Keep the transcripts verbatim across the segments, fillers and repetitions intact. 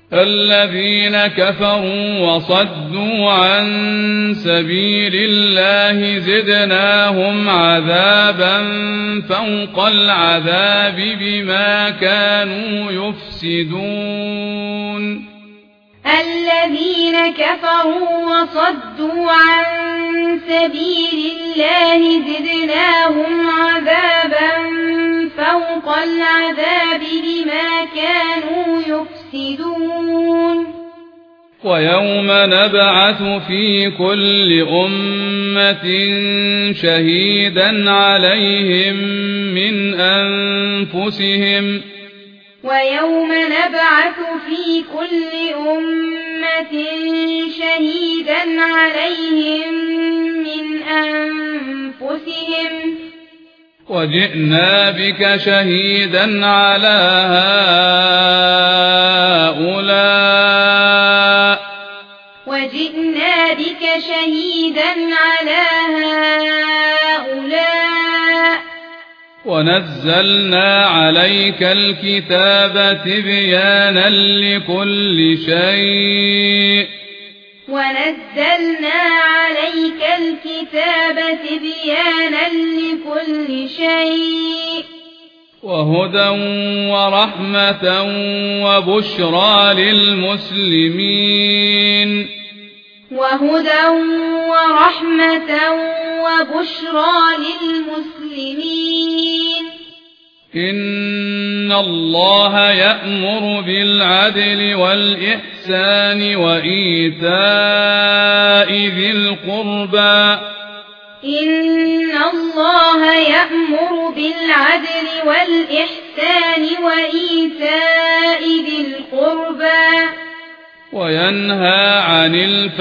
الذين كفروا وصدوا عن سبيل الله زدناهم عذابا فوق العذاب بما كانوا يفسدون الذين كفروا وصدوا عن سبيل الله زدناهم عذابا فوق العذاب بما كانوا يفسدون ويوم نبعث في كل أمة شهيدا عليهم من أنفسهم ويوم نبعث في كل أمة شهيدا عليهم من أنفسهم وجئنا بك شهيدا على هؤلاء وجئنا بك شهيدا على هؤلاء ونزلنا عليك الكتاب تبيانا لكل شيء ونزلنا عليك الكتاب تبيانا لكل شيء وهدى ورحمة وبشرى للمسلمين وهدى ورحمة وبشرى للمسلمين إن الله يأمر بالعدل والإحسان وإيتاء ذي القربى إن الله يأمر بالعدل والإحسان وإيتاء ذي القربى وينهى عن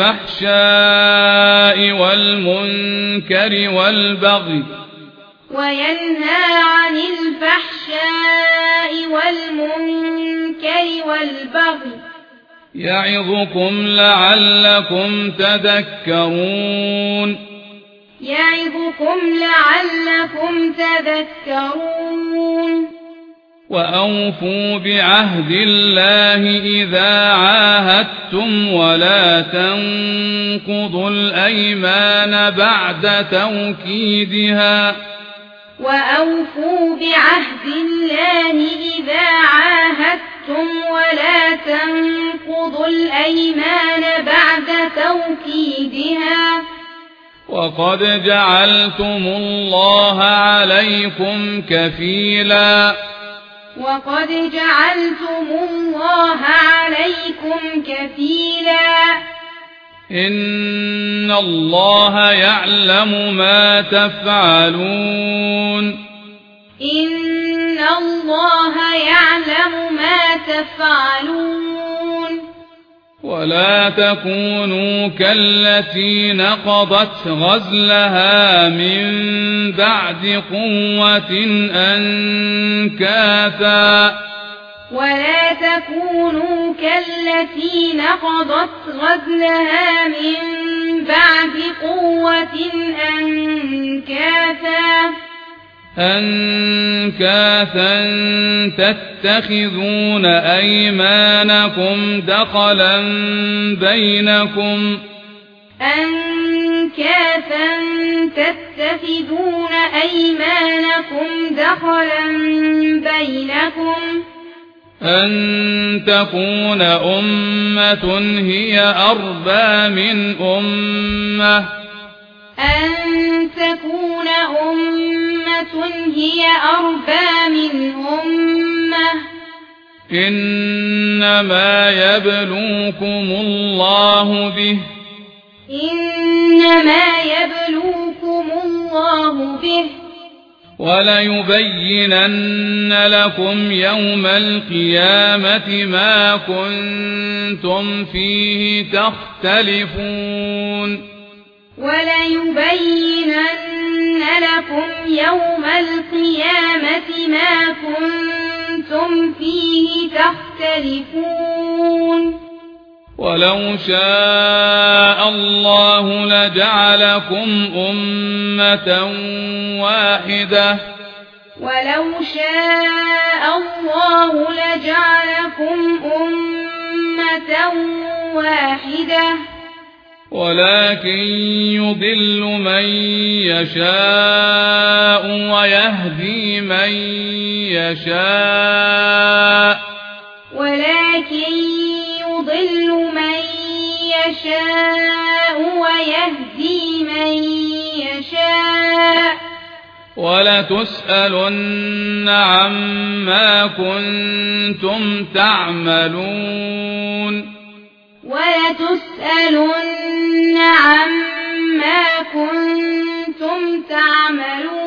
الفحشاء والمنكر والبغي وينهى عن الفحشاء والمنكر والبغي يعظكم لعلكم تذكرون يعظكم لعلكم تذكرون وأوفوا بعهد الله إذا عاهدتم ولا تنقضوا الأيمان بعد توكيدها وأوفوا بعهد الله إذا عاهدتم ولا تنقضوا الأيمان بعد توكيدها وقد جعلتم الله عليكم كفيلا وقد جعلتم الله عليكم كفيلا إن الله يعلم ما تفعلون إن الله يعلم ما تفعلون ولا تكونوا كالتي نقضت غزلها من بعد قوة أنكاثا ولا تكونوا كالتي نقضت غزلها من بعد قوة أنكاثا أنكاثا تتخذون أيمانكم دخلا بينكم أنكاثا تتخذون أيمانكم دخلا بينكم أن تكون أمة هي أربى من أمة أن تكون أمة هي أربى من أمة إنما يبلوكم الله به إنما يبلوكم الله به وليبينن لكم يوم القيامة ما كنتم فيه تختلفون وليبينن لكم يوم القيامة ما كنتم فيه تختلفون ولو شاء الله لجعلكم أمة واحدة ولو شاء الله لجعلكم أمة واحدة ولكن يضل من يشاء ويهدي من يشاء ولكن يضل من يشاء ويهدي من يشاء ولتسألن عما كنتم تعملون ولتسألن عما كنتم تعملون